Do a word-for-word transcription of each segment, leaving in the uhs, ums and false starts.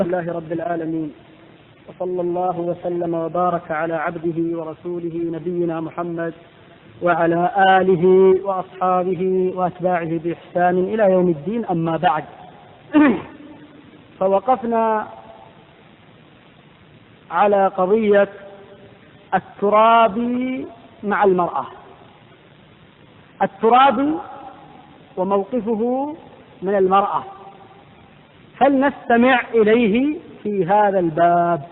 الله رب العالمين، وصلى الله وسلم وبارك على عبده ورسوله نبينا محمد وعلى آله وأصحابه وأتباعه بإحسان إلى يوم الدين. أما بعد، فوقفنا على قضية الترابي مع المرأة، الترابي وموقفه من المرأة، فلنستمع إليه في هذا الباب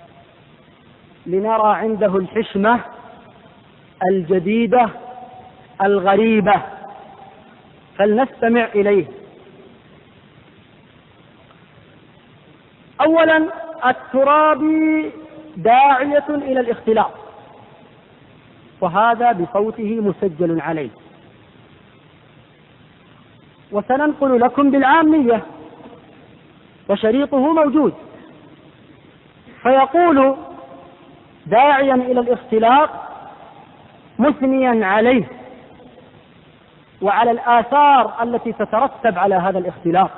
لنرى عنده الحشمة الجديدة الغريبة، فلنستمع إليه. أولا، الترابي داعية إلى الاختلاط، وهذا بصوته مسجل عليه، وسننقل لكم بالعامية وشريطه موجود. فيقول داعيا إلى الاختلاط مثنيا عليه وعلى الآثار التي تترتب على هذا الاختلاط،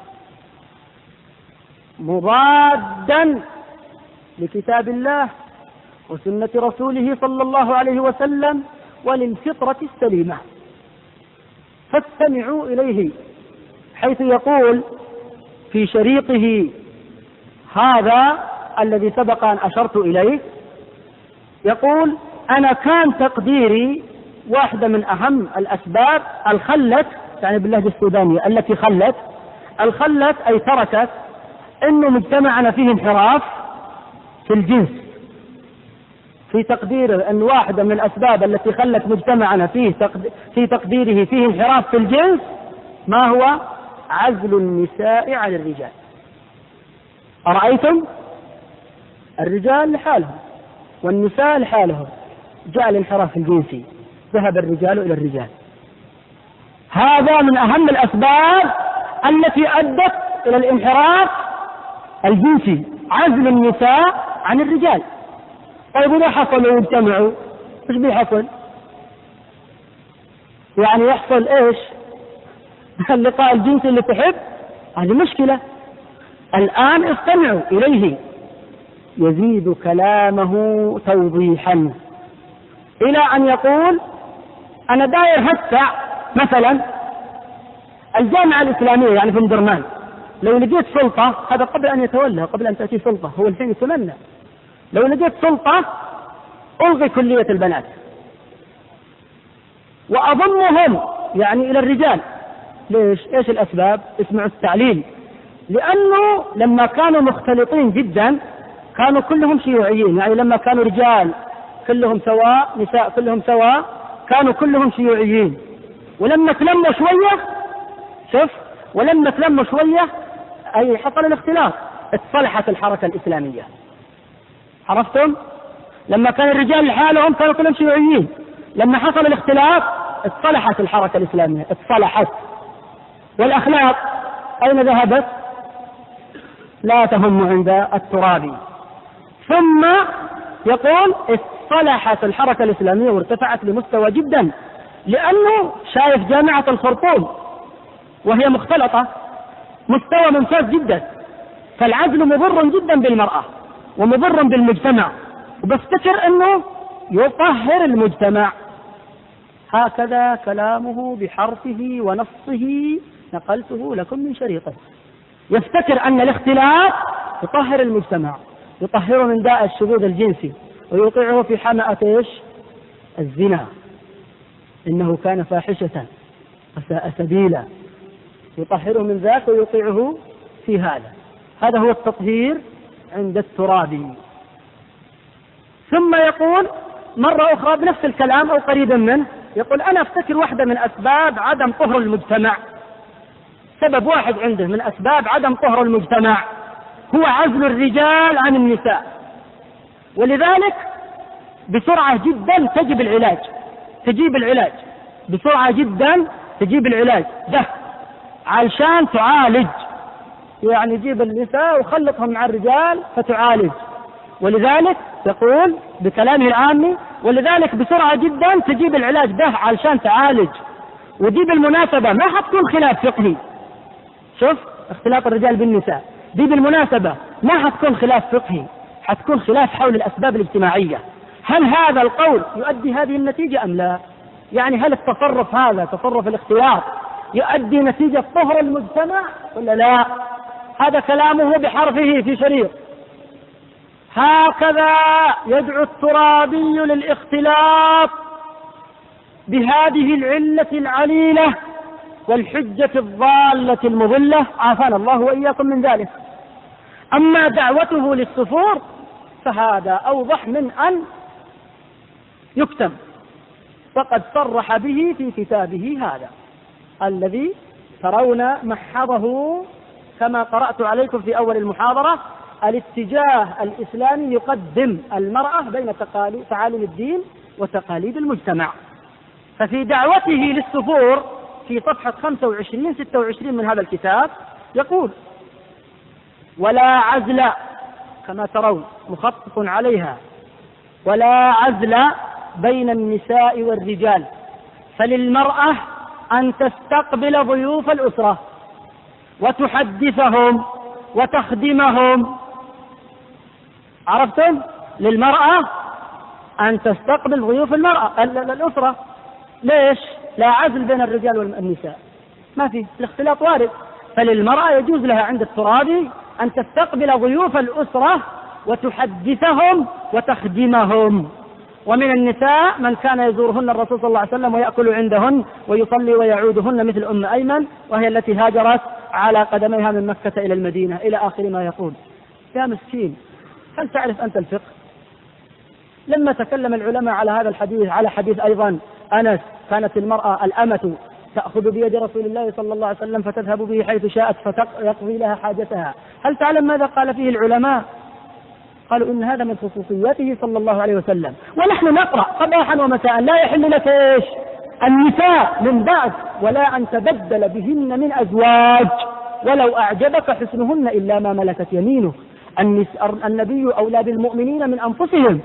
مضادا لكتاب الله وسنة رسوله صلى الله عليه وسلم وللفطرة السليمة. فاستمعوا إليه، حيث يقول في شريطه هذا الذي سبق أن أشرت إليه، يقول: أنا كان تقديري واحدة من أهم الأسباب الخلت، يعني باللهجة السودانية التي خلت، الخلت أي تركت، إنه مجتمعنا فيه انحراف في الجنس. في تقديره أن واحدة من الأسباب التي خلت مجتمعنا فيه في تقديره فيه انحراف في الجنس ما هو؟ عزل النساء عن الرجال. أرأيتم؟ الرجال لحالهم والنساء لحالهم، جاء الانحراف الجنسي، ذهب الرجال إلى الرجال. هذا من أهم الأسباب التي أدت إلى الانحراف الجنسي، عزل النساء عن الرجال. طيب إذا حصلوا واجتمعوا إيش بيحصل؟ يعني يحصل إيش؟ اللقاء الجنسي اللي تحب، هذه مشكلة. الآن استمعوا إليه، يزيد كلامه توضيحا إلى أن يقول: أنا داير هسع مثلا الجامعة الإسلامية يعني في مدرمان، لو لقيت سلطة، هذا قبل أن يتولى، قبل أن تأتي سلطة، هو الحين يتمنى، لو لقيت سلطة ألغي كلية البنات وأضمهم يعني إلى الرجال. ليش؟ إيش الأسباب؟ اسمعوا التعليل. لأنه لما كانوا مختلطين جدا كانوا كلهم شيوعيين، يعني لما كانوا رجال كلهم سواء، نساء كلهم سواء، كانوا كلهم شيوعيين. ولما تلموا شوية، شوف، ولما تلموا شوية أي حصل الاختلاط، اتصلحت الحركة الإسلامية. عرفتم؟ لما كان الرجال لحالهم كانوا كلهم شيوعيين، لما حصل الاختلاط اتصلحت الحركة الإسلامية، اتصلحت. والأخلاق أين ذهبت؟ لا تهم عند الترابي. ثم يقول: اتصلحت الحركة الإسلامية وارتفعت لمستوى جدا، لأنه شايف جامعة الخرطوم وهي مختلطة، مستوى ممتاز جدا. فالعزل مضر جدا بالمرأة ومضر بالمجتمع، وبفتكر أنه يطهر المجتمع. هكذا كلامه بحرفه ونصه، نقلته لكم من شريطه. يفتكر أن الاختلاط يطهر المجتمع، يطهره من داء الشذوذ الجنسي، ويوقعه في حمأة إيش؟ الزنا، إنه كان فاحشة وساء سبيلا، يطهره من ذاك ويوقعه في هذا. هذا هو التطهير عند الترابي. ثم يقول مرة أخرى بنفس الكلام أو قريبا منه، يقول: أنا أفتكر واحدة من أسباب عدم طهر المجتمع، سبب واحد عنده من أسباب عدم طهر المجتمع هو عزل الرجال عن النساء، ولذلك بسرعة جدا تجيب العلاج، تجيب العلاج بسرعة جدا تجيب العلاج ده علشان تعالج، يعني جيب النساء وخلطهم مع الرجال فتعالج. ولذلك يقول بكلامه العامي: ولذلك بسرعة جدا تجيب العلاج ده علشان تعالج. ودي بالمناسبة ما حتكون خلاف فقهي، شوف اختلاط الرجال بالنساء، دي بالمناسبة ما حتكون خلاف فقهي، حتكون خلاف حول الأسباب الاجتماعية. هل هذا القول يؤدي هذه النتيجة أم لا؟ يعني هل التصرف هذا تصرف الاختلاط يؤدي نتيجة طهر المجتمع ولا لا؟ هذا كلامه بحرفه في شريط. هكذا يدعو الترابي للاختلاط بهذه العلة العليلة والحجة الضالة المضلة، عافانا الله وإياكم من ذلك. أما دعوته للسفور فهذا أوضح من أن يكتم، فقد صرح به في كتابه هذا الذي ترون محضه كما قرأت عليكم في أول المحاضرة: الاتجاه الإسلامي يقدم المرأة بين تعاليم الدين وتقاليد المجتمع. ففي دعوته للسفور في صفحة خمسة وعشرين ستة وعشرين من هذا الكتاب يقول: ولا عزل، كما ترون مخطط عليها، ولا عزل بين النساء والرجال، فللمرأة أن تستقبل ضيوف الأسرة وتحدثهم وتخدمهم. عرفتم؟ للمرأة أن تستقبل ضيوف المرأة الأسرة. ليش؟ لا عزل بين الرجال والنساء، ما في، الاختلاط وارد. فللمرأة يجوز لها عند الترابي أن تستقبل ضيوف الأسرة وتحدثهم وتخدمهم. ومن النساء من كان يزورهن الرسول صلى الله عليه وسلم ويأكل عندهن ويصلي ويعودهن، مثل أم أيمن، وهي التي هاجرت على قدميها من مكة إلى المدينة، إلى آخر ما يقول. يا مسكين، هل تعرف أنت الفقه؟ لما تكلم العلماء على هذا الحديث، على حديث أيضا أنس: كانت المرأة الأمة تأخذ بيد رسول الله صلى الله عليه وسلم فتذهب به حيث شاءت فيقضي لها حاجتها. هل تعلم ماذا قال فيه العلماء؟ قالوا إن هذا من خصوصياته صلى الله عليه وسلم. ونحن نقرأ صباحا ومساء: لا يحل لك إيش؟ النساء من بعد ولا أن تبدل بهن من أزواج ولو أعجبك حسنهن إلا ما ملكت يمينه. النبي أولى بالمؤمنين من أنفسهم.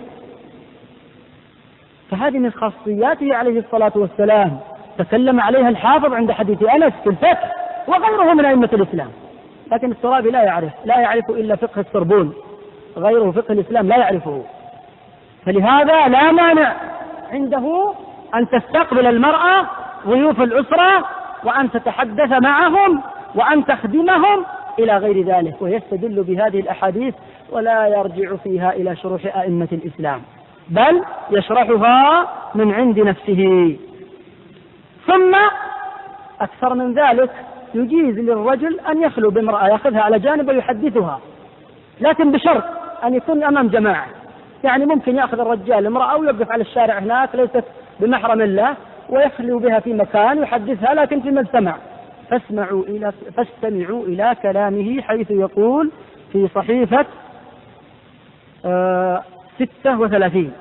فهذه من خاصياته عليه الصلاة والسلام، تكلم عليها الحافظ عند حديث أنس في الفتح وغيره من أئمة الإسلام. لكن الترابي لا يعرف لا يعرف إلا فقه السربون، غيره فقه الإسلام لا يعرفه. فلهذا لا مانع عنده أن تستقبل المرأة ضيوف الأسرة وأن تتحدث معهم وأن تخدمهم إلى غير ذلك، ويستدل بهذه الأحاديث ولا يرجع فيها إلى شروح أئمة الإسلام، بل يشرحها من عند نفسه. ثم أكثر من ذلك يجيز للرجل أن يخلو بامرأة، يأخذها على جانب ويحدثها، لكن بشرط أن يكون أمام جماعة. يعني ممكن يأخذ الرجال امرأة ويوقف على الشارع هناك ليست بمحرم له ويخلو بها في مكان يحدثها، لكن في مجتمع. فاسمعوا إلى فاستمعوا إلى كلامه حيث يقول في صحيفة آه ستة وثلاثين.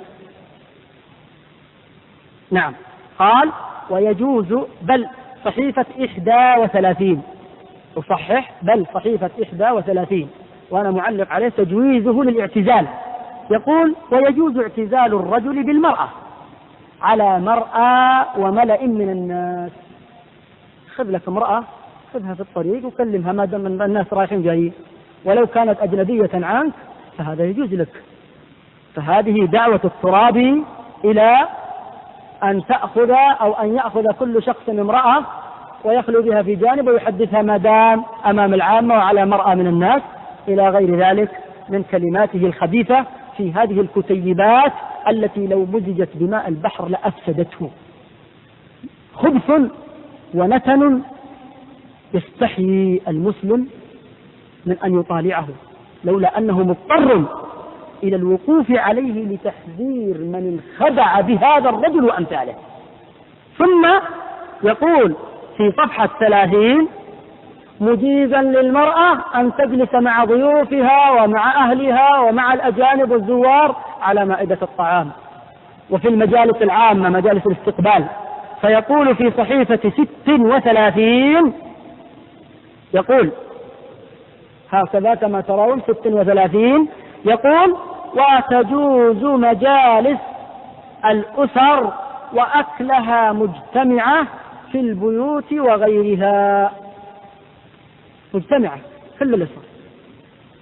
نعم، قال: ويجوز، بل صحيفة إحدى وثلاثين، أصحح، بل صحيفة إحدى وثلاثين، وأنا معلق عليه تجويزه للاعتزال. يقول: ويجوز اعتزال الرجل بالمرأة على مرأى وملأ من الناس. خذ لك امرأة، خذها في الطريق وكلمها ما دام الناس رايحين جايين، ولو كانت أجنبية عنك فهذا يجوز لك. فهذه دعوة الترابي إلى أن تأخذ أو أن يأخذ كل شخص امرأة ويخلو بها في جانب ويحدثها ما دام أمام العامة وعلى مرأى من الناس، إلى غير ذلك من كلماته الخبيثة في هذه الكتيبات التي لو مزجت بماء البحر لأفسدته. خبث ونتن يستحيي المسلم من أن يطالعه، لولا أنه مضطر إلى الوقوف عليه لتحذير من انخدع بهذا الرجل وأمثاله. ثم يقول في صفحة ثلاثين: مجيزا للمرأة أن تجلس مع ضيوفها ومع أهلها ومع الأجانب والزوار على مائدة الطعام وفي المجالس العامة، مجالس الاستقبال. فيقول في صحيفة ست وثلاثين، يقول هكذا كما ترون ست وثلاثين، يقول: وتجوز مجالس الأسر وأكلها مجتمعة في البيوت وغيرها. مجتمعة كل الأسر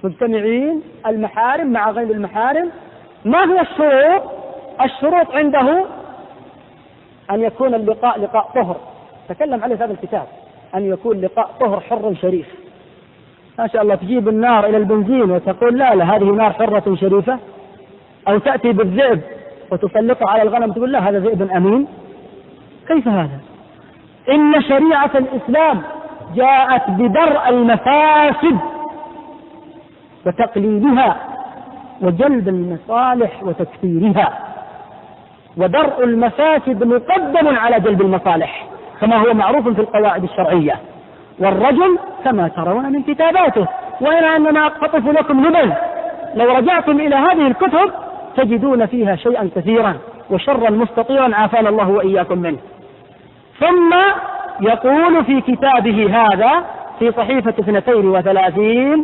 مجتمعين المحارم مع غير المحارم. ما هي الشروط؟ الشروط عنده أن يكون اللقاء لقاء طهر، تكلم عليه هذا الكتاب، أن يكون لقاء طهر حر شريف. ما شاء الله تجيب النار إلى البنزين وتقول لا لا هذه نار حرة شريفة، أو تأتي بالذئب وتسلطه على الغنم تقول لا هذا ذئب أمين. كيف هذا؟ إن شريعة الإسلام جاءت بدرء المفاسد وتقليلها وجلب المصالح وتكثيرها، ودرء المفاسد مقدم على جلب المصالح كما هو معروف في القواعد الشرعية. والرجل كما ترون من كتاباته، وإن أننا أقطف لكم نبذ، لو رجعتم إلى هذه الكتب تجدون فيها شيئا كثيرا وشرا مستطيرا عافانا الله وإياكم منه. ثم يقول في كتابه هذا في صحيفة اثنتين وثلاثين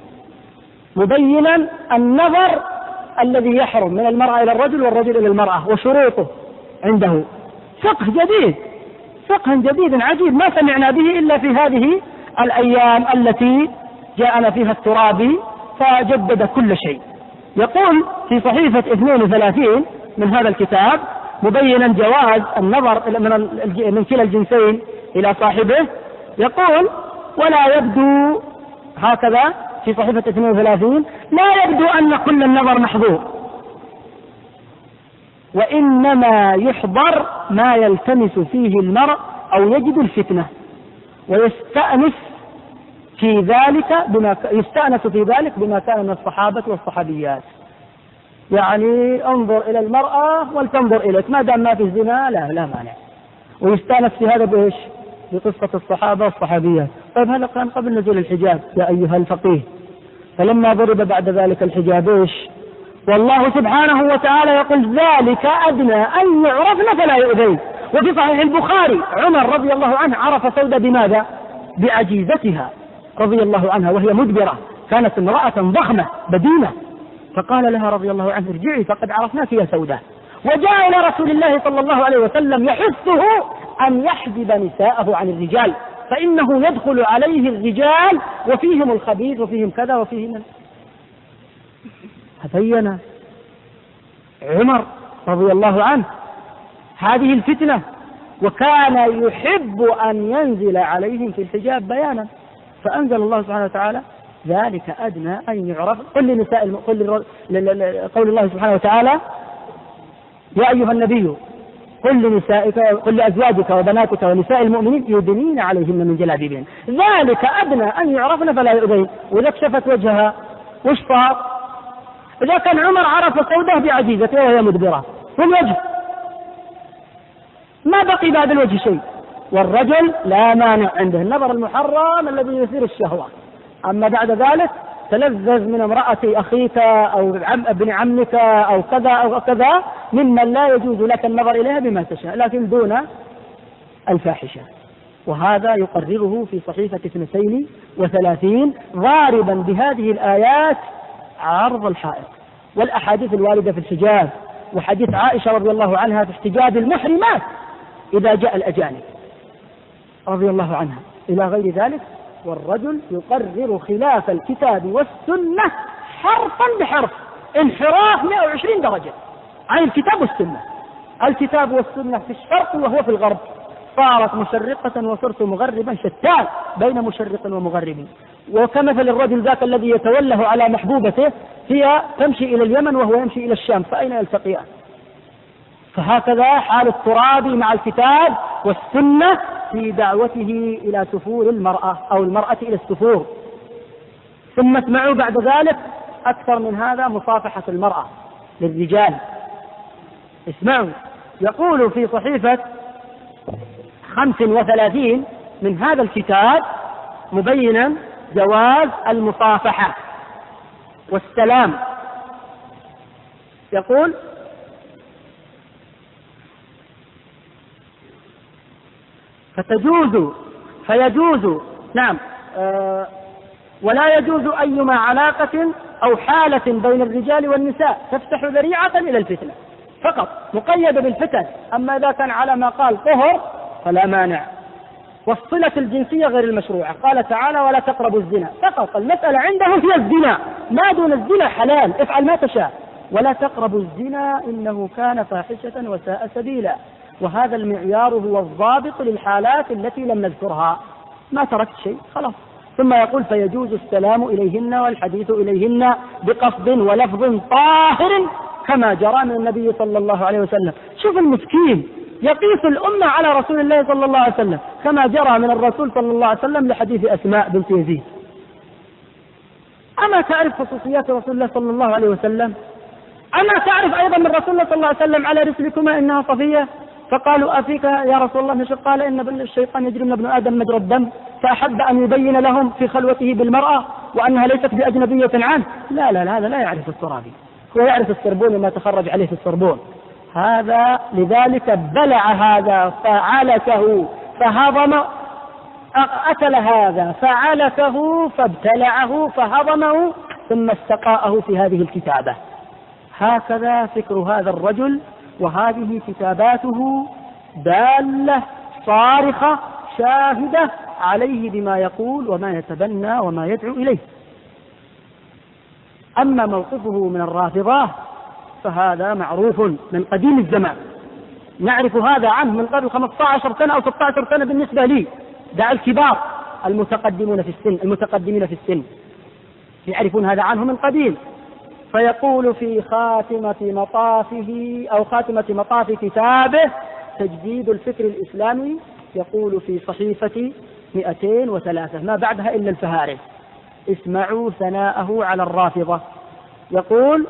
مبينا النظر الذي يحرم من المرأة إلى الرجل والرجل إلى المرأة وشروطه عنده. فقه جديد، فقه جديد عجيب ما سمعنا به إلا في هذه الأيام التي جاءنا فيها الترابي فجدد كل شيء. يقول في صحيفة اثنين وثلاثين من هذا الكتاب مبينا جواز النظر من كلا الجنسين إلى صاحبه، يقول ولا يبدو هكذا في صحيفة اثنين وثلاثين لا يبدو أن كل النظر محظور، وإنما يحضر ما يلتمس فيه المرء أو يجد الفتنة، ويستأنس في ذلك بما يستأنس في ذلك بما كان من الصحابة والصحابيات. يعني انظر إلى المرأة ولتنظر إليك، ما دام ما في زنا لا لا مانع. ويستأنس في هذا بإيش؟ بقصة الصحابة والصحابيات. طيب هذا كان قبل نزول الحجاب يا أيها الفقيه، فلما ضرب بعد ذلك الحجاب إيش؟ والله سبحانه وتعالى يقول ذلك أدنى أن يعرفن فلا يؤذين. وفي صحيح البخاري عمر رضي الله عنه عرف سودة بماذا؟ بعجيزتها رضي الله عنها وهي مدبرة، كانت امرأة ضخمة بدينة، فقال لها رضي الله عنه ارجعي فقد عرفناك يا سودة. وجاء إلى رسول الله صلى الله عليه وسلم يحثه أن يحجب نساءه عن الرجال، فإنه يدخل عليه الرجال وفيهم الخبيث وفيهم كذا وفيهم. فبين عمر رضي الله عنه هذه الفتنة، وكان يحب أن ينزل عليهم في الحجاب بيانا، فأنزل الله سبحانه وتعالى ذلك أدنى أن يعرف. قل لنساء الم... قل لل... قول الله سبحانه وتعالى يا أيها النبي قل لنسائك قل لأزواجك وبناتك ونساء المؤمنين يدنين عليهن من جلابيبهن ذلك أدنى أن يعرفن فلا يؤذين. وإذا كشفت وجهها وش صار؟ إذا كان عمر عرف سودة بعجيزته وهي مدبرة والوجه ما بقي بعد الوجه شيء، والرجل لا مانع عنده النظر المحرم الذي يثير الشهوة، أما بعد ذلك تلذذ من امرأة أخيك أو ابن عمك أو كذا أو كذا ممن لا يجوز لك النظر إليها بما تشاء لكن دون الفاحشة. وهذا يقرره في صحيفة اثنتين وثلاثين ضاربا بهذه الآيات عرض الحائط والأحاديث الواردة في الحجاب، وحديث عائشة رضي الله عنها في احتجاب المحرمات إذا جاء الأجانب رضي الله عنها إلى غير ذلك. والرجل يقرر خلاف الكتاب والسنة حرفا بحرف، انحراف مئة وعشرين درجة عن الكتاب والسنة. الكتاب والسنة في الشرق وهو في الغرب، صارت مشرقة وصرت مغربا، شتان بين مشرق ومغرب. وكمثل الرجل ذاك الذي يتوله على محبوبته هي تمشي إلى اليمن وهو يمشي إلى الشام، فأين يلتقيان؟ فهكذا حال الترابي مع الكتاب والسنة في دعوته إلى سفور المرأة أو المرأة إلى السفور. ثم اسمعوا بعد ذلك أكثر من هذا مصافحة المرأة للرجال. اسمعوا، يقول في صحيفة خمس وثلاثين من هذا الكتاب مبينا جواز المصافحة والسلام. يقول فتجوز فيجوز نعم آه ولا يجوز أيما علاقة أو حالة بين الرجال والنساء تفتح ذريعة إلى الفتنة، فقط مقيدة بالفتن. أما إذا كان على ما قال طهر فلا مانع. والصلة الجنسية غير المشروعة. قال تعالى ولا تقربوا الزنا، فقط المسألة عنده هي الزنا، ما دون الزنا حلال، افعل ما تشاء. ولا تقربوا الزنا إنه كان فاحشة وساء سبيلا. وهذا المعيار هو الضابط للحالات التي لم نذكرها. ما تركت شيء خلاص. ثم يقول فيجوز السلام إليهن والحديث إليهن بقصد ولفظ طاهر كما جرى من النبي صلى الله عليه وسلم. شوف المسكين يقيس الأمة على رسول الله صلى الله عليه وسلم كما جرى من الرسول صلى الله عليه وسلم لحديث أسماء بنت يزيد. أما تعرف خصوصيات رسول الله صلى الله عليه وسلم؟ أما تعرف أيضا من رسول الله صلى الله عليه وسلم على رسلكما إنها صفية؟ فقالوا أفيك يا رسول الله نشق؟ قال إن الشيطان يجري من ابن آدم مجرى الدم، فأحب أن يبين لهم في خلوته بالمرأة وأنها ليست بأجنبية عنه. لا لا لا هذا لا يعرف الترابي، هو يعرف السربون وما تخرج عليه في السربون. هذا لذلك بلع هذا فعلكه فهضم، أكل هذا فعلكه فابتلعه فهضمه ثم استقاءه في هذه الكتابة. هكذا فكر هذا الرجل، وهذه كتاباته دالة صارخة شاهدة عليه بما يقول وما يتبنى وما يدعو إليه. أما موقفه من الرافضة فهذا معروف من قديم الزمان، نعرف هذا عنه من قبل خمسة عشر سنة أو ستة عشر سنة بالنسبة لي، دع الكبار المتقدمون في السن المتقدمين في السن يعرفون هذا عنه من قديم. فيقول في خاتمة مطافه أو خاتمة مطاف كتابه تجديد الفكر الإسلامي، يقول في صحيفة مئتين وثلاثة ما بعدها إلا الفهارس، اسمعوا ثناءه على الرافضة. يقول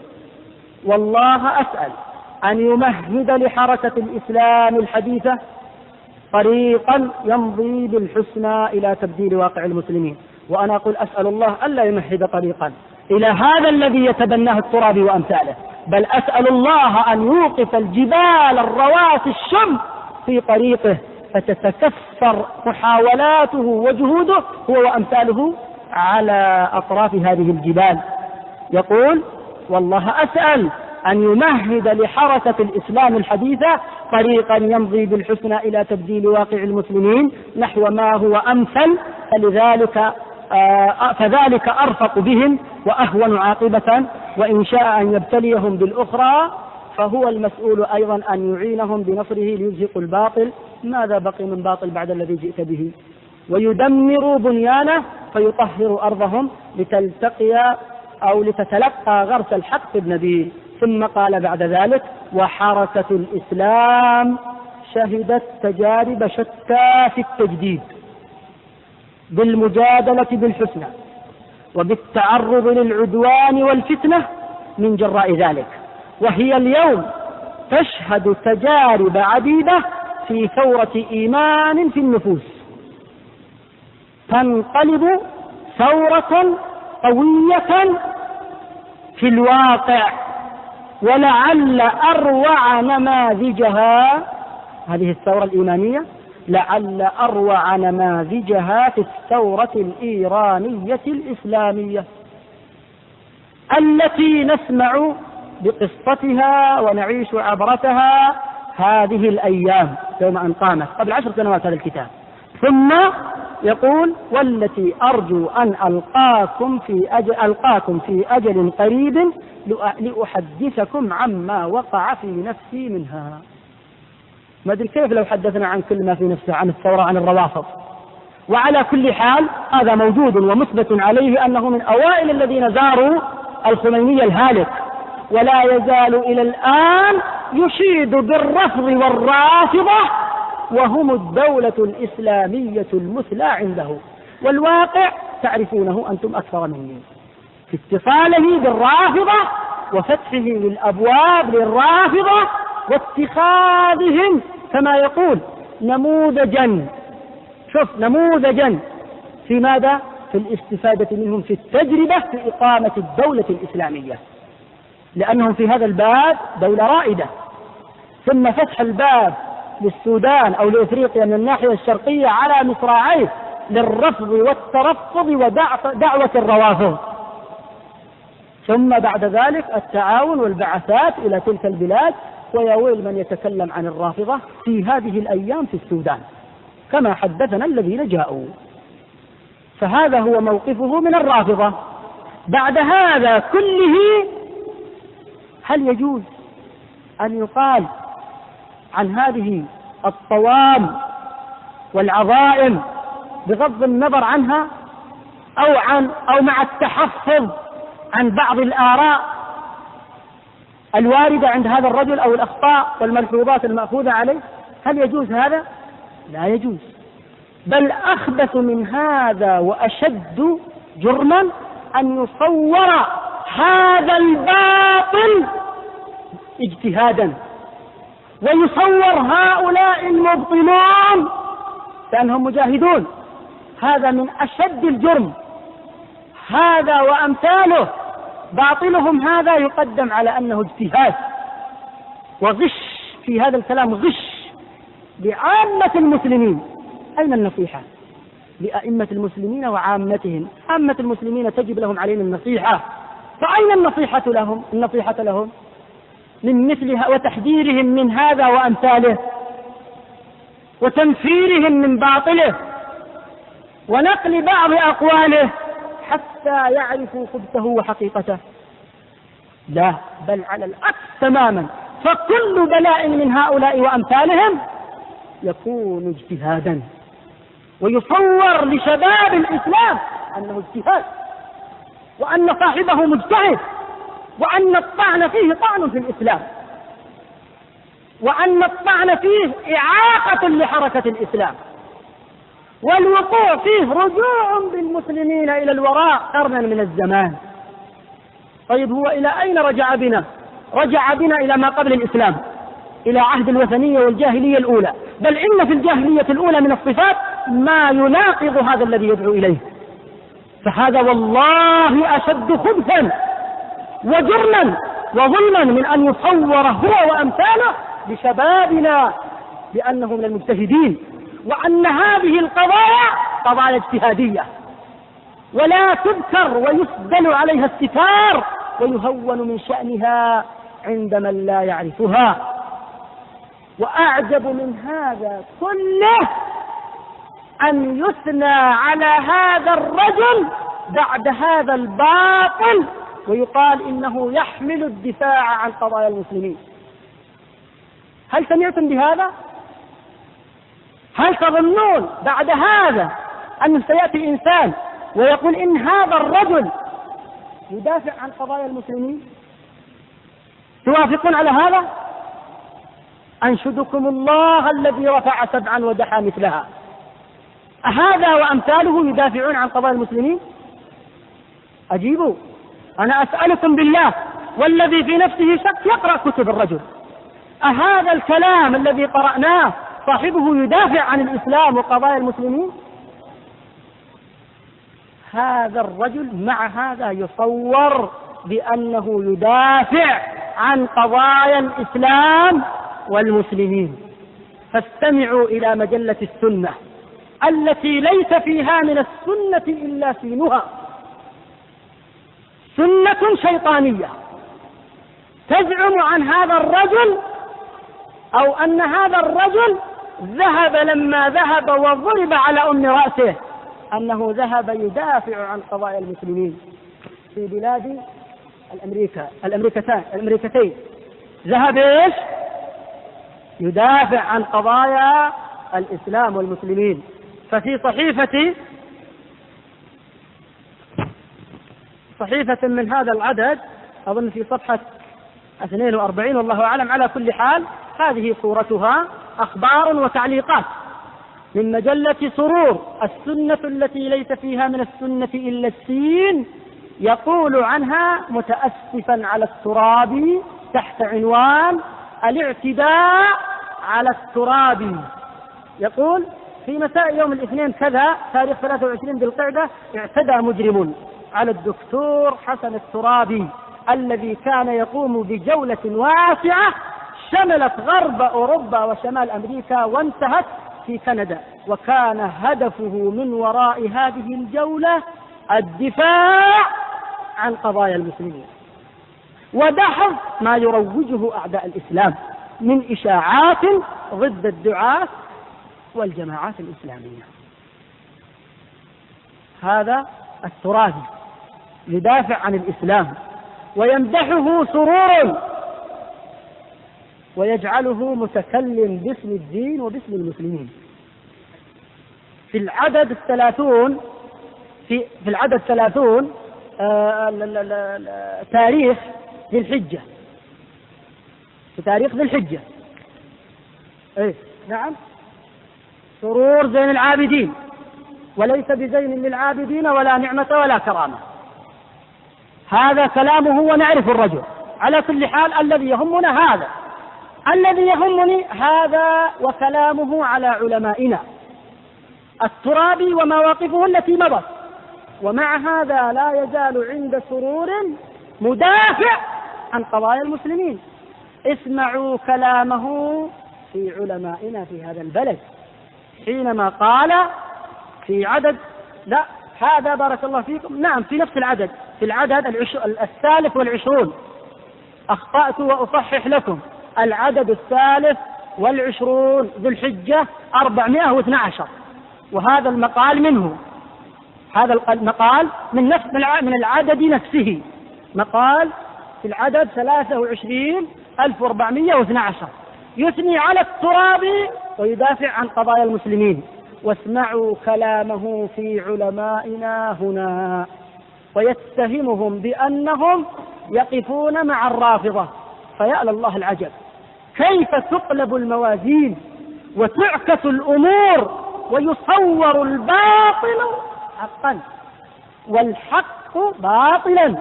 والله أسأل أن يمهد لحركة الإسلام الحديثة طريقا يمضي بالحسنى إلى تبديل واقع المسلمين. وأنا أقول أسأل الله ألا يمهد طريقا إلى هذا الذي يتبناه الترابي وأمثاله، بل أسأل الله أن يوقف الجبال الرواسي الشم في طريقه فتتكثر محاولاته وجهوده هو وأمثاله على أطراف هذه الجبال. يقول والله أسأل أن يمهد لحركة الإسلام الحديثة طريقا يمضي بالحسنى إلى تبديل واقع المسلمين نحو ما هو أمثل، فلذلك آه فذلك أرفق بهم وأهون عاقبة، وإن شاء أن يبتليهم بالأخرى فهو المسؤول أيضا أن يعينهم بنصره ليزهق الباطل. ماذا بقي من باطل بعد الذي جئت به؟ ويدمر بنيانه فيطهر أرضهم لتلتقي أو لتتلقى غرس الحق بنبيه. ثم قال بعد ذلك وحركة الإسلام شهدت تجارب شتى في التجديد بالمجادلة بالحسنى وبالتعرض للعدوان والفتنة من جراء ذلك، وهي اليوم تشهد تجارب عديدة في ثورة إيمان في النفوس تنقلب ثورة قوية في الواقع. ولعل أروع نماذجها هذه الثورة الإيمانية، لعل أروع نماذجها في الثورة الإيرانية الإسلامية التي نسمع بقصتها ونعيش عبرتها هذه الأيام يوم أن قامت قبل عشر سنوات هذا الكتاب. ثم يقول والتي أرجو أن ألقاكم في أجل, ألقاكم في أجل قريب لأحدثكم عما وقع في نفسي منها. ما أدري كيف لو حدثنا عن كل ما في نفسه عن الثورة عن الروافض. وعلى كل حال هذا موجود ومثبت عليه أنه من أوائل الذين زاروا الخميني الهالك، ولا يزال إلى الآن يشيد بالرفض والرافضة وهم الدولة الإسلامية المثلى عنده. والواقع تعرفونه أنتم أكثر مني في اتصاله بالرافضة وفتحه للأبواب للرافضة واتخاذهم كما يقول نموذجا، شوف نموذجا في ماذا؟ في الاستفادة منهم في التجربة في إقامة الدولة الإسلامية، لأنهم في هذا الباب دولة رائدة. ثم فتح الباب للسودان أو لإفريقيا من الناحية الشرقية على مصراعيه للرفض والترفض ودعوة الروافض. ثم بعد ذلك التعاون والبعثات إلى تلك البلاد. ويا ويل من يتكلم عن الرافضة في هذه الأيام في السودان. كما حدثنا الذين جاءوا. فهذا هو موقفه من الرافضة. بعد هذا كله هل يجوز أن يقال عن هذه الطوام والعظائم بغض النظر عنها أو عن أو مع التحفظ عن بعض الآراء الواردة عند هذا الرجل أو الأخطاء والملحوظات المأخوذة عليه؟ هل يجوز هذا؟ لا يجوز. بل أخبث من هذا وأشد جرما أن يصور هذا الباطل اجتهادا، ويصور هؤلاء المبطلون كأنهم مجاهدون. هذا من أشد الجرم. هذا وأمثاله باطلهم هذا يقدم على أنه اجتهاد وغش. في هذا الكلام غش لعامة المسلمين. أين النصيحة لأئمة المسلمين وعامتهم؟ عامة المسلمين تجب لهم علينا النصيحة، فأين النصيحة لهم؟ النصيحة لهم من مثلها وتحذيرهم من هذا وأمثاله وتنفيرهم من باطله ونقل بعض أقواله حتى يعرفوا خبثه وحقيقته. لا، بل على العكس تماما. فكل بلاء من هؤلاء وأمثالهم يكون اجتهادا، ويصور لشباب الإسلام أنه اجتهاد، وأن صاحبه مجتهد، وأن الطعن فيه طعن في الإسلام، وأن الطعن فيه إعاقة لحركة الإسلام، والوقوع فيه رجوع بالمسلمين إلى الوراء قرنا من الزمان. طيب هو إلى أين رجع بنا؟ رجع بنا إلى ما قبل الإسلام، إلى عهد الوثنية والجاهلية الأولى. بل إن في الجاهلية الأولى من الصفات ما يناقض هذا الذي يدعو إليه. فهذا والله أشد خبثا وجرما وظلما من أن يصور هو وأمثاله لشبابنا بأنه من المجتهدين، وأن هذه القضايا قضايا اجتهادية ولا تذكر ويسدل عليها الستار ويهون من شأنها عند من لا يعرفها. وأعجب من هذا كله أن يثنى على هذا الرجل بعد هذا الباطل ويقال إنه يحمل الدفاع عن قضايا المسلمين. هل سمعتم بهذا؟ هل تظنون بعد هذا أن سيأتي إنسان ويقول إن هذا الرجل يدافع عن قضايا المسلمين؟ توافقون على هذا؟ أنشدكم الله الذي رفع سبعا ودحى مثلها. أهذا وأمثاله يدافعون عن قضايا المسلمين؟ أجيبوا. أنا أسألكم بالله والذي في نفسه شك يقرأ كتب الرجل. أهذا الكلام الذي قرأناه صاحبه يدافع عن الإسلام وقضايا المسلمين؟ هذا الرجل مع هذا يصور بأنه يدافع عن قضايا الإسلام والمسلمين. فاستمعوا إلى مجلة السنة التي ليس فيها من السنة إلا سينها، سنة شيطانية تزعم عن هذا الرجل أو أن هذا الرجل ذهب لما ذهب وضرب على أم رأسه أنه ذهب يدافع عن قضايا المسلمين في بلاد الأمريكا الأمريكتين الأمريكتين ذهب إيش؟ يدافع عن قضايا الإسلام والمسلمين. ففي صحيفة صحيفة من هذا العدد أظن في صفحة اثنين وأربعين والله أعلم، على كل حال هذه صورتها أخبار وتعليقات من مجلة سرور السنة التي ليس فيها من السنة إلا السين، يقول عنها متأسفا على التراب تحت عنوان الاعتداء على التراب. يقول في مساء يوم الاثنين كذا تاريخ ثلاثة وعشرين ذي القعدة اعتدى مجرم على الدكتور حسن الترابي الذي كان يقوم بجولة واسعة شملت غرب أوروبا وشمال أمريكا وانتهت في كندا، وكان هدفه من وراء هذه الجولة الدفاع عن قضايا المسلمين ودحض ما يروجه أعداء الإسلام من إشاعات ضد الدعاة والجماعات الإسلامية. هذا التراثي يدافع عن الإسلام ويمدحه سرورا ويجعله متكلم باسم الدين وباسم المسلمين. في العدد الثلاثون في, في العدد ثلاثون آه ل ل ل تاريخ ذي الحجة، في تاريخ ذي الحجة ايه نعم سرور زين العابدين، وليس بزين للعابدين ولا نعمة ولا كرامة. هذا كلامه ونعرف الرجل. على كل حال الذي يهمنا هذا، الذي يهمني هذا وكلامه على علمائنا الترابي ومواقفه التي مضت. ومع هذا لا يزال عند سرور مدافع عن قضايا المسلمين. اسمعوا كلامه في علمائنا في هذا البلد حينما قال في عدد لا هذا بارك الله فيكم نعم في نفس العدد في العدد العش... الثالث والعشرون أخطأت وأصحح لكم العدد الثالث والعشرون ذو الحجة أربعمائة واثني عشر، وهذا المقال منه، هذا المقال من نفس من العدد نفسه، مقال في العدد ثلاثة وعشرين ألف وأربعمائة واثني عشر يثني على الترابي ويدافع عن قضايا المسلمين. واسمعوا كلامه في علمائنا هنا ويتهمهم بأنهم يقفون مع الرافضة. فيا الله العجب كيف تقلب الموازين وتعكس الأمور ويصور الباطل حقا والحق باطلا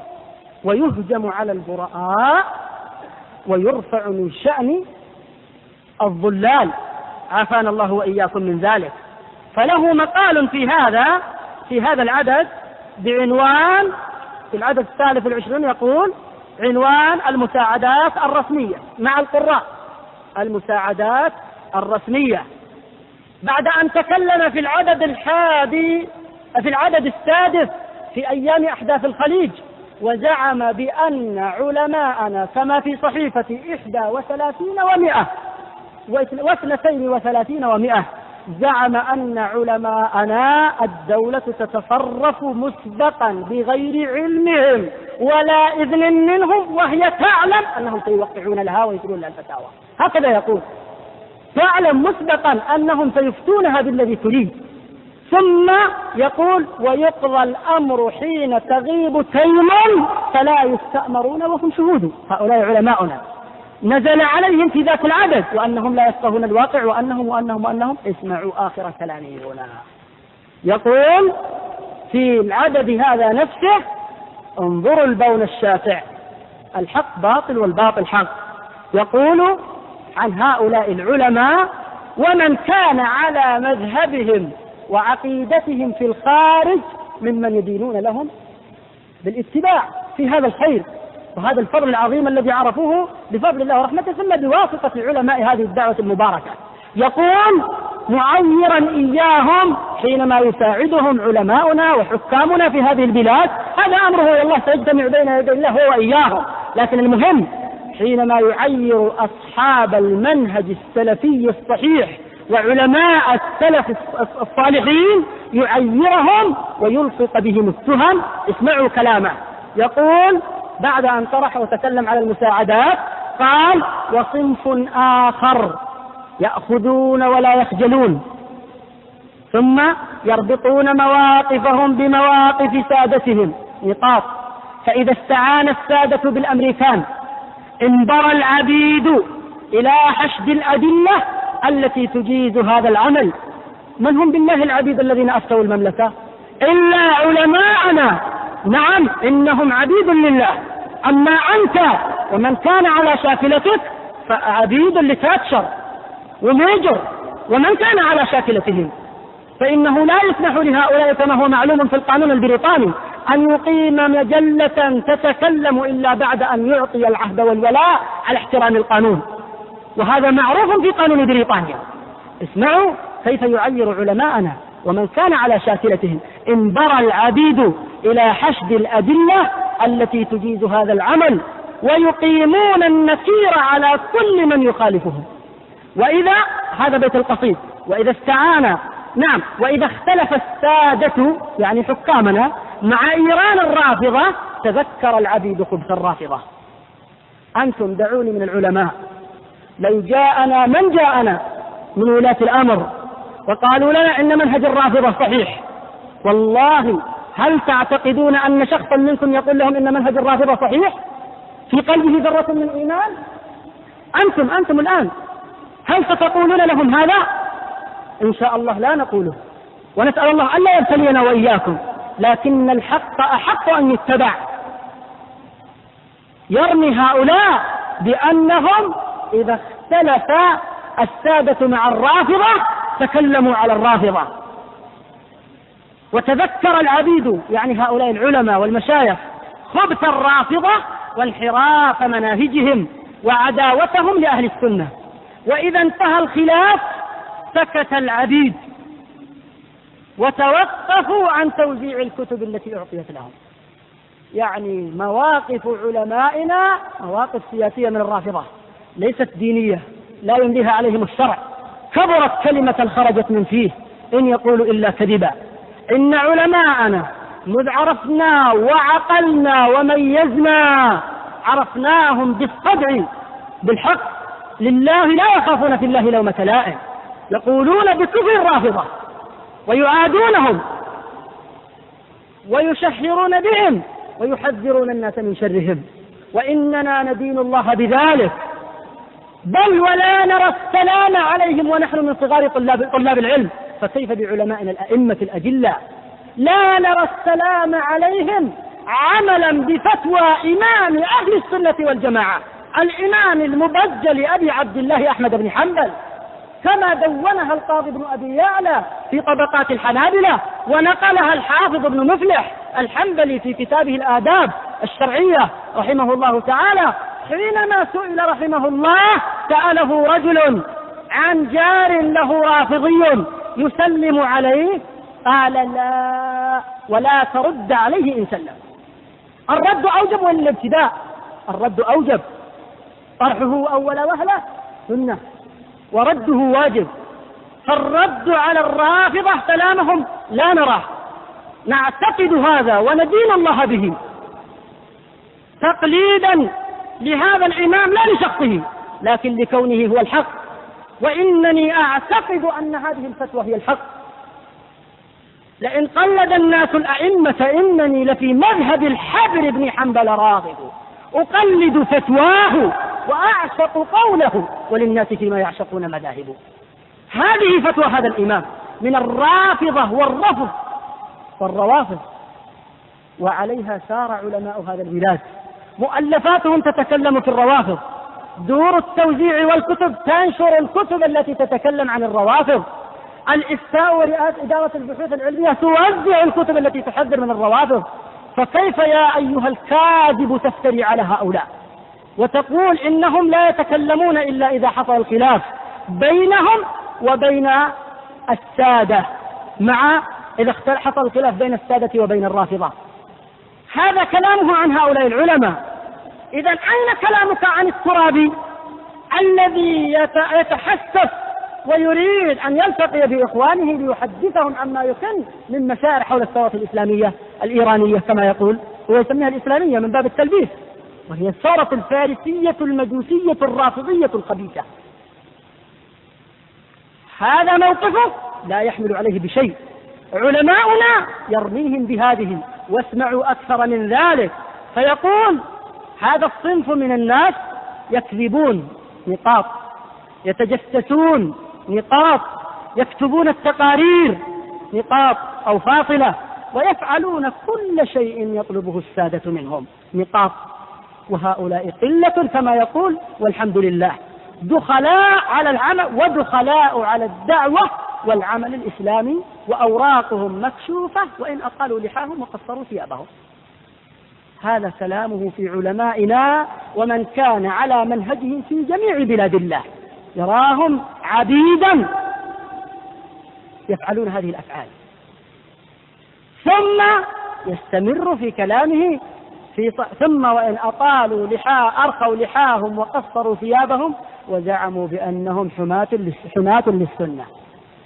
ويهجم على البراء ويرفع من شأن الضلال، عافانا الله وإياكم من ذلك. فله مقال في هذا في هذا العدد بعنوان في العدد الثالث والعشرين يقول عنوان المساعدات الرسمية مع القراء، المساعدات الرسمية، بعد أن تكلم في العدد الحادي في العدد السادس في أيام أحداث الخليج وزعم بأن علماءنا كما في صحيفة إحدى وثلاثين ومئة واثنتين وثلاثين ومئة زعم أن علماءنا الدولة تتصرف مسبقا بغير علمهم ولا إذن منهم وهي تعلم أنهم سيوقعون لها ويسرون لها الفتاوى. هكذا يقول، تعلم مسبقا أنهم سيفتونها بالذي تريد. ثم يقول ويقضى الأمر حين تغيب تيم فلا يستأمرون وهم شهود. هؤلاء علماؤنا نزل عليهم في ذات العدد وأنهم لا يفقهون الواقع وأنهم وأنهم وأنهم اسمعوا آخر كلامه هنا. يقول في العدد هذا نفسه انظروا البون الشاسع، الحق باطل والباطل حق. يقول عن هؤلاء العلماء ومن كان على مذهبهم وعقيدتهم في الخارج ممن يدينون لهم بالاتباع في هذا الخير وهذا الفضل العظيم الذي عرفوه بفضل الله ورحمته ثم بواسطة علماء هذه الدعوة المباركة. يقول معيرا إياهم حينما يساعدهم علماؤنا وحكامنا في هذه البلاد، هذا أمره والله سيجتمع بين يدي الله هو وإياهم، لكن المهم حينما يعير أصحاب المنهج السلفي الصحيح وعلماء السلف الصالحين يعيرهم ويلصق بهم التهم. اسمعوا كلامه. يقول بعد أن طرح وتكلم على المساعدات قال وصنف آخر يأخذون ولا يخجلون ثم يربطون مواقفهم بمواقف سادتهم نقاط. فإذا استعان السادة بالأمريكان انبرى العبيد إلى حشد الأدلة التي تجيز هذا العمل. من هم بالله العبيد الذين أفتوا المملكة إلا علماءنا؟ نعم إنهم عبيد لله. أما أنت ومن كان على شاكلتك فعبيد لتاتشر وميجر ومن كان على شاكلتهم، فإنه لا يسمح لهؤلاء كما هو معلوم في القانون البريطاني أن يقيم مجلة تتكلم إلا بعد أن يعطي العهد والولاء على احترام القانون، وهذا معروف في قانون بريطانيا. اسمعوا كيف يعير علماءنا ومن كان على شاكلتهم. انبرى العبيد إلى حشد الأدلة التي تجيز هذا العمل ويقيمون النكير على كل من يخالفهم. وإذا هذا بيت القصيد وإذا استعان نعم وإذا اختلف السادة يعني حكامنا مع إيران الرافضة تذكر العبيد خبث الرافضة. أنتم دعوني من العلماء، لو جاءنا من جاءنا من ولاة الأمر وقالوا لنا إن منهج الرافضة صحيح، والله هل تعتقدون أن شخصا منكم يقول لهم إن منهج الرافضة صحيح في قلبه ذرة من إيمان؟ أنتم أنتم الآن هل ستقولون لهم هذا؟ إن شاء الله لا نقوله، ونسأل الله ألا يبتلينا وإياكم، لكن الحق أحق أن يتبع. يرمي هؤلاء بأنهم إذا اختلف السادة مع الرافضة تكلموا على الرافضة، وتذكر العبيد يعني هؤلاء العلماء والمشايخ خبث الرافضة وانحراف مناهجهم وعداوتهم لأهل السنة. وإذا انتهى الخلاف سكت العبيد وتوقفوا عن توزيع الكتب التي أعطيت لهم. يعني مواقف علمائنا مواقف سياسية من الرافضة ليست دينية، لا يمليها عليهم الشرع، كبرت كلمة خرجت من فيه إن يقول إلا كذبا. إن علماءنا مذ عرفنا وعقلنا وميزنا عرفناهم بالصدع بالحق لله، لا يخافون في الله لومة لائم، يقولون بكفر الرافضة ويعادونهم ويشهرون بهم ويحذرون الناس من شرهم، وإننا ندين الله بذلك، بل ولا نرى السلام عليهم ونحن من صغار طلاب, طلاب العلم، فكيف بعلمائنا الأئمة الأجلاء؟ لا نرى السلام عليهم عملا بفتوى إمام أهل السنة والجماعة الإمام المبجل أبي عبد الله أحمد بن حنبل، كما دونها القاضي بن أبي يعلى في طبقات الحنابلة، ونقلها الحافظ ابن مفلح الحنبلي في كتابه الآداب الشرعية رحمه الله تعالى، حينما سئل رحمه الله سأله رجل عن جار له رافضي يسلم عليه، قال لا ولا ترد عليه إن سلم. الرد أوجب ولا الابتداء؟ الرد أوجب، طرحه أول وهلة سنة ورده واجب، فالرد على الرافضة سلامهم لا نراه، نعتقد هذا وندين الله به تقليدا لهذا الإمام لا لشخصه لكن لكونه هو الحق، وإنني أعتقد أن هذه الفتوى هي الحق. لئن قلد الناس الأئمة إنني لفي مذهب الحبر بن حنبل راغب، أقلد فتواه وأعشق قوله، وللناس فيما يعشقون مذاهب. هذه فتوى هذا الإمام من الرافضة والرفض والروافض، وعليها سار علماء هذا البلاد، مؤلفاتهم تتكلم في الروافض، دور التوزيع والكتب تنشر الكتب التي تتكلم عن الروافض، الإفتاء ورئاسة إدارة البحوث العلمية توزع الكتب التي تحذر من الروافض. فكيف يا أيها الكاذب تفتري على هؤلاء وتقول إنهم لا يتكلمون إلا إذا حصل الخلاف بينهم وبين السادة، مع إذا حصل الخلاف بين السادة وبين الرافضة؟ هذا كلامه عن هؤلاء العلماء. إذا أين كلامك عن الترابي الذي يتحسس ويريد أن يلتقي بإخوانه ليحدثهم عما يكن من مسائل حول الثورة الإسلامية الإيرانية كما يقول، هو يسميها الإسلامية من باب التلبيس، وهي الثورة الفارسية المجوسية الرافضية الخبيثة. هذا موقفه لا يحمل عليه بشيء. علماؤنا يرميهم بهذه، واسمعوا أكثر من ذلك، فيقول هذا الصنف من الناس يكذبون نقاط، يتجسسون نقاط، يكتبون التقارير نقاط أو فاصلة، ويفعلون كل شيء يطلبه السادة منهم نقاط، وهؤلاء قلة كما يقول، والحمد لله دخلاء على العمل ودخلاء على الدعوة والعمل الإسلامي، وأوراقهم مكشوفة وإن أطالوا لحاهم وقصروا ثيابهم. هذا كلامه في علمائنا ومن كان على منهجه في جميع بلاد الله، يراهم عبيدا يفعلون هذه الأفعال، ثم يستمر في كلامه في ط... ثم وإن أطالوا لحا أرخوا لحاهم وقصروا ثيابهم وزعموا بأنهم حماة للسنة.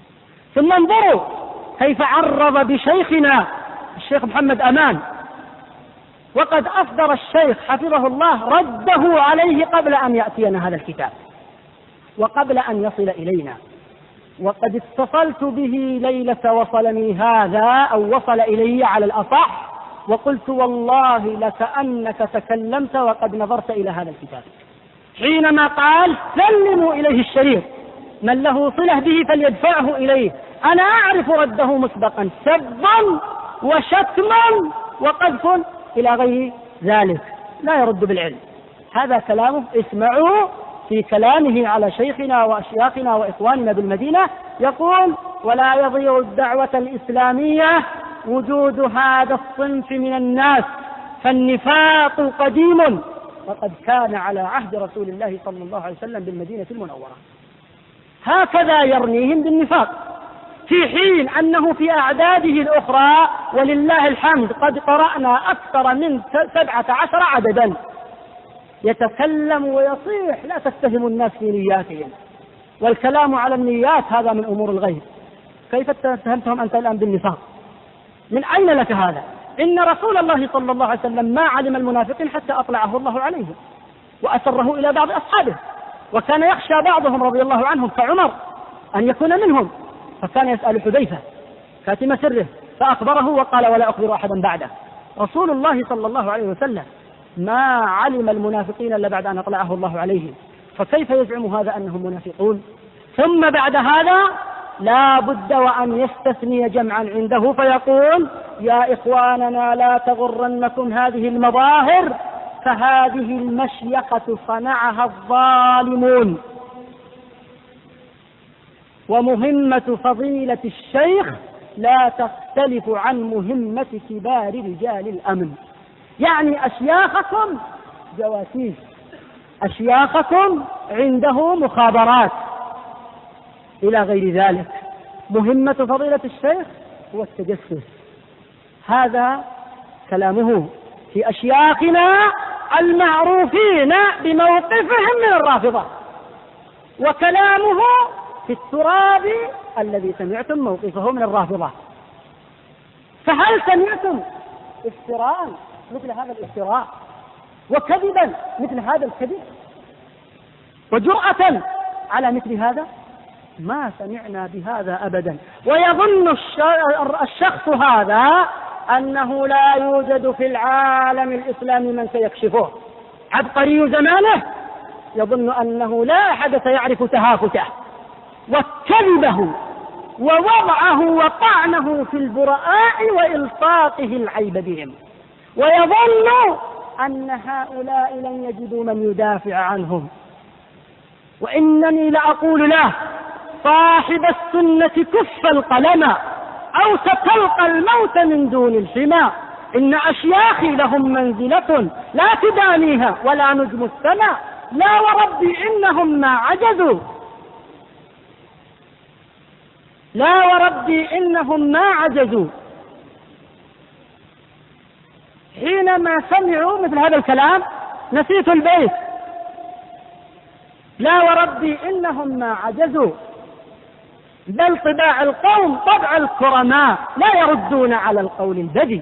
ثم انظروا كيف عرض بشيخنا الشيخ محمد أمان، وقد أصدر الشيخ حفظه الله رده عليه قبل أن يأتينا هذا الكتاب وقبل أن يصل إلينا. وقد اتصلت به ليلة وصلني هذا أو وصل إلي على الأصح، وقلت والله لكأنك تكلمت وقد نظرت إلى هذا الكتاب حينما قال سلموا إليه الشريف، من له صلة به فليدفعه إليه. أنا أعرف رده مسبقا، سبا وشتما وقذف إلى غير ذلك، لا يرد بالعلم. هذا كلامه، اسمعوا في كلامه على شيخنا وأشياخنا وإخواننا بالمدينة، يقول: ولا يضيع الدعوة الإسلامية وجود هذا الصنف من الناس، فالنفاق قديم وقد كان على عهد رسول الله صلى الله عليه وسلم بالمدينة المنورة. هكذا يرميهم بالنفاق، في حين أنه في أعداده الأخرى ولله الحمد قد قرأنا أكثر من سبعة عشر عددا يتكلم ويصيح. لا تتهم الناس في نياتهم، والكلام على النيات هذا من أمور الغيب. كيف اتهمتهم أنت الآن بالنفاق؟ من أين لك هذا؟ إن رسول الله صلى الله عليه وسلم ما علم المنافقين حتى أطلعه الله عليهم وأسره إلى بعض أصحابه، وكان يخشى بعضهم رضي الله عنهم كعمر أن يكون منهم، فكان يسأل حذيفة كاتم سره فأخبره وقال: ولا أخبر أحدا بعده. رسول الله صلى الله عليه وسلم ما علم المنافقين إلا بعد أن أطلعه الله عليهم، فكيف يزعم هذا أنهم منافقون؟ ثم بعد هذا لا بد وأن يستثني جمعا عنده فيقول: يا إخواننا لا تغرنكم هذه المظاهر، فهذه المشيخة صنعها الظالمون، ومهمة فضيلة الشيخ لا تختلف عن مهمة كبار رجال الأمن. يعني أشياخكم جواسيس، أشياخكم عنده مخابرات إلى غير ذلك. مهمة فضيلة الشيخ هو التجسس. هذا كلامه في أشياخنا المعروفين بموقفهم من الرافضة، وكلامه في التراب الذي سمعتم موقفه من الرافضة. فهل سمعتم افتراء مثل هذا الافتراء، وكذبا مثل هذا الكذب، وجرأة على مثل هذا؟ ما سمعنا بهذا أبدا. ويظن الشخص هذا أنه لا يوجد في العالم الإسلامي من سيكشفه. عبقري زمانه يظن أنه لا أحد سيعرف تهافته وكذبه ووضعه وطعنه في البراء وإلصاقه العيب بهم، ويظن أن هؤلاء لن يجدوا من يدافع عنهم. وإنني لأقول له: صاحب السنة كف القلم أو ستلقى الموت من دون الحمى، إن أشياخي لهم منزلة لا تدانيها ولا نجم السماء، لا وربي إنهم ما عجزوا، لا وربي إنهم ما عجزوا. حينما سمعوا مثل هذا الكلام نسيت البيت: لا وربي إنهم ما عجزوا، بل طباع القوم طبع الكرماء لا يردون على القول البذي.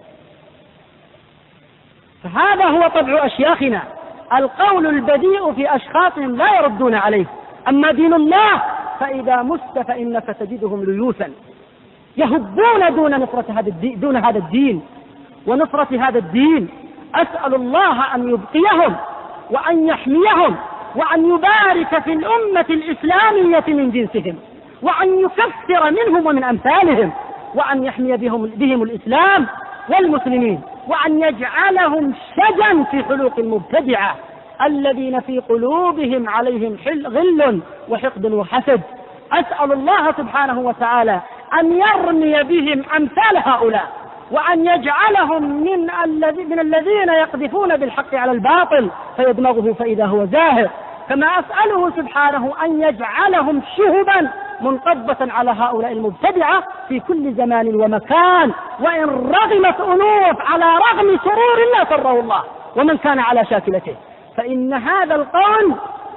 فهذا هو طبع أشياخنا، القول البذيء في أشخاصهم لا يردون عليه. أما دين الله فإذا مست فإنك تجدهم ليوثا يهبون دون نصرة هذا الدين، دون هذا الدين ونصرة هذا الدين. أسأل الله أن يبقيهم وأن يحميهم وأن يبارك في الأمة الإسلامية من جنسهم، وأن يكثر منهم ومن أمثالهم، وأن يحمي بهم, بهم الإسلام والمسلمين، وأن يجعلهم شجا في حلوق المبتدعة الذين في قلوبهم عليهم غل وحقد وحسد. أسأل الله سبحانه وتعالى أن يرمي بهم أمثال هؤلاء، وأن يجعلهم من, من الذين يقذفون بالحق على الباطل فيدمغه فإذا هو زاهق. كما أسأله سبحانه أن يجعلهم شهبا منقبة على هؤلاء المبتدعة في كل زمان ومكان، وإن رغمت أنوف على رغم سرور لا سره الله ومن كان على شاكلته. فإن هذا القول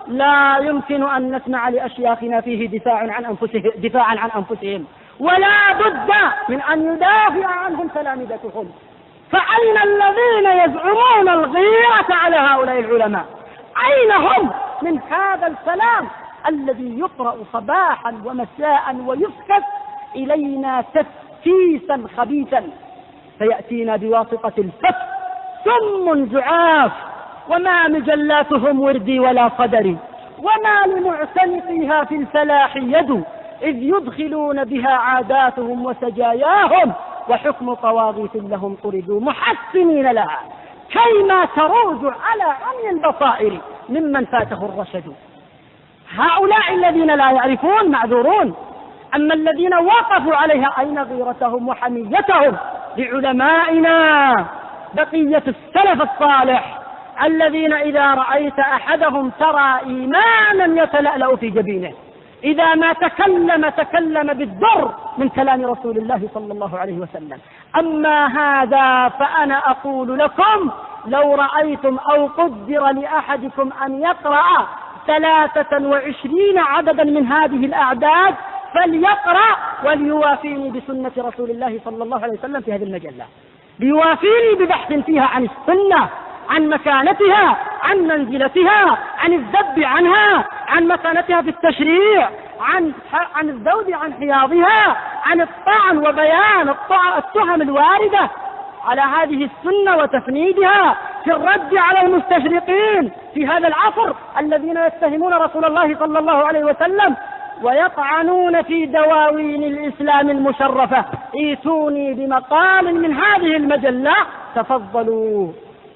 لا يمكن أن نسمع لأشياخنا فيه دفاع عن أنفسهم دفاعا عن أنفسهم، ولا بد من أن يدافع عنهم تلامذتهم. فأين الذين يزعمون الغيرة على هؤلاء العلماء؟ أين هم من هذا الكلام الذي يقرأ صباحا ومساء ويسكت إلينا تفكيسا خبيثا، فيأتينا بواسطة الفتح سم زعاف، وما مجلاتهم وردي ولا صدري، وما لمعتنقها في الفلاح يد، إذ يدخلون بها عاداتهم وسجاياهم، وحكم طواغيت لهم طردوا محسنين لها، كيما تروج على عمي البصائر ممن فاته الرشد. هؤلاء الذين لا يعرفون معذورون، أما الذين وقفوا عليها أين غيرتهم وحميتهم لعلمائنا بقية السلف الصالح، الذين إذا رأيت أحدهم ترى إيمانا يتلألأ في جبينه، إذا ما تكلم تكلم بالدر من كلام رسول الله صلى الله عليه وسلم. أما هذا فأنا أقول لكم لو رأيتم أو قدر لأحدكم أن يقرأ ثلاثة وعشرين عددا من هذه الأعداد فليقرأ وليوافيني بسنة رسول الله صلى الله عليه وسلم في هذه المجلة، ليوافيني ببحث فيها عن السنة، عن مكانتها، عن منزلتها، عن الذب عنها، عن مكانتها في التشريع، عن عن الذود عن حياضها، عن الطعن وبيان التهم الواردة على هذه السنة وتفنيدها، في الرد على المستشرقين في هذا العصر الذين يتهمون رسول الله صلى الله عليه وسلم ويطعنون في دواوين الإسلام المشرفة. ائتوني بمقال من هذه المجلة تفضلوا.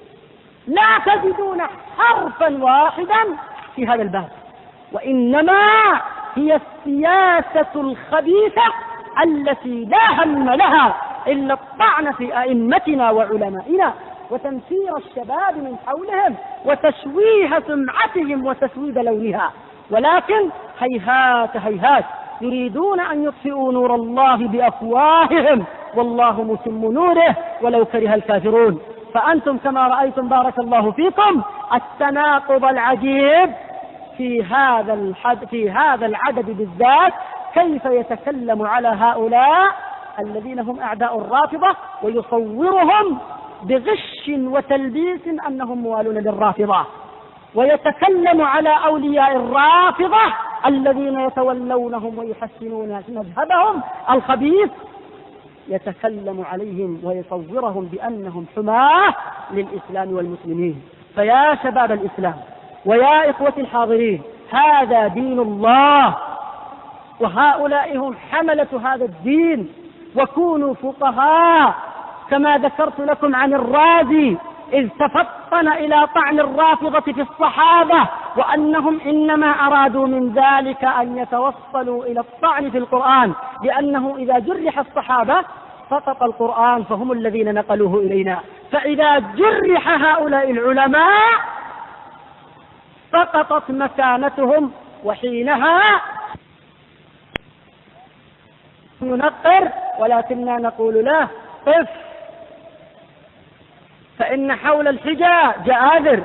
لا تجدون حرفا واحدا في هذا الباب، وإنما هي السياسة الخبيثة التي لا هم لها إلا الطعن في أئمتنا وعلمائنا وتنفير الشباب من حولهم وتشويه سمعتهم وتسويد لونها. ولكن هيهات هيهات يريدون أن يطفئوا نور الله بأفواههم والله متم نوره ولو كره الكافرون. فأنتم كما رأيتم بارك الله فيكم التناقض العجيب في هذا الحد في هذا العدد بالذات، كيف يتكلم على هؤلاء الذين هم أعداء الرافضة ويصورهم بغش وتلبيس أنهم موالون للرافضة، ويتكلم على أولياء الرافضة الذين يتولونهم ويحسنون مذهبهم الخبيث، يتكلم عليهم ويصورهم بأنهم حماة للإسلام والمسلمين. فيا شباب الإسلام ويا إخوة الحاضرين، هذا دين الله وهؤلاء هم حملة هذا الدين، وكونوا فقهاء كما ذكرت لكم عن الرازي إذ تفطن إلى طعن الرافضة في الصحابة وأنهم إنما أرادوا من ذلك أن يتوصلوا إلى الطعن في القرآن، لأنه إذا جرح الصحابة سقط القرآن فهم الذين نقلوه إلينا، فإذا جرح هؤلاء العلماء سقطت مكانتهم، وحينها ننقر ولكننا نقول له قف، فإن حول الحجى جآذر،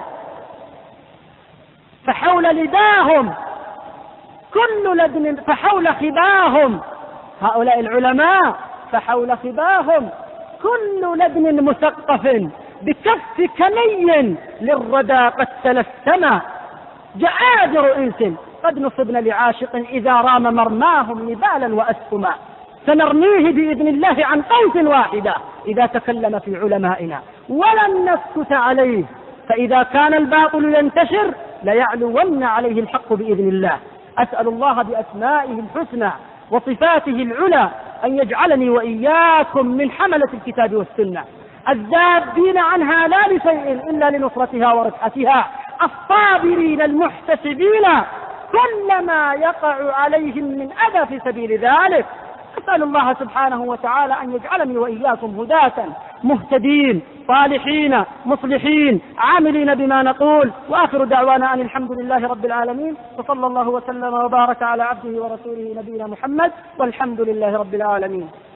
فحول لداهم كل لدن، فحول خباهم هؤلاء العلماء، فحول خباهم كل لدن مثقف بكف كلي للردى قد تلثما، جآذر إنس قد نصبن لعاشق إذا رام مرماهم نبالا وأسهما، سنرميه بإذن الله عن قوس واحدة إذا تكلم في علمائنا ولن نسكت عليه، فإذا كان الباطل ينتشر ليعلون عليه الحق بإذن الله. أسأل الله بأسمائه الحسنى وصفاته العلى أن يجعلني وإياكم من حملة الكتاب والسنة الذابين عنها لا لشيء إلا لنصرتها ورفعتها، الصابرين المحتسبين كل ما يقع عليهم من أذى في سبيل ذلك. أسأل الله سبحانه وتعالى أن يجعلني وإياكم هداة مهتدين صالحين مصلحين عاملين بما نقول، وآخر دعوانا أن الحمد لله رب العالمين، وصلى الله وسلم وبارك على عبده ورسوله نبينا محمد، والحمد لله رب العالمين.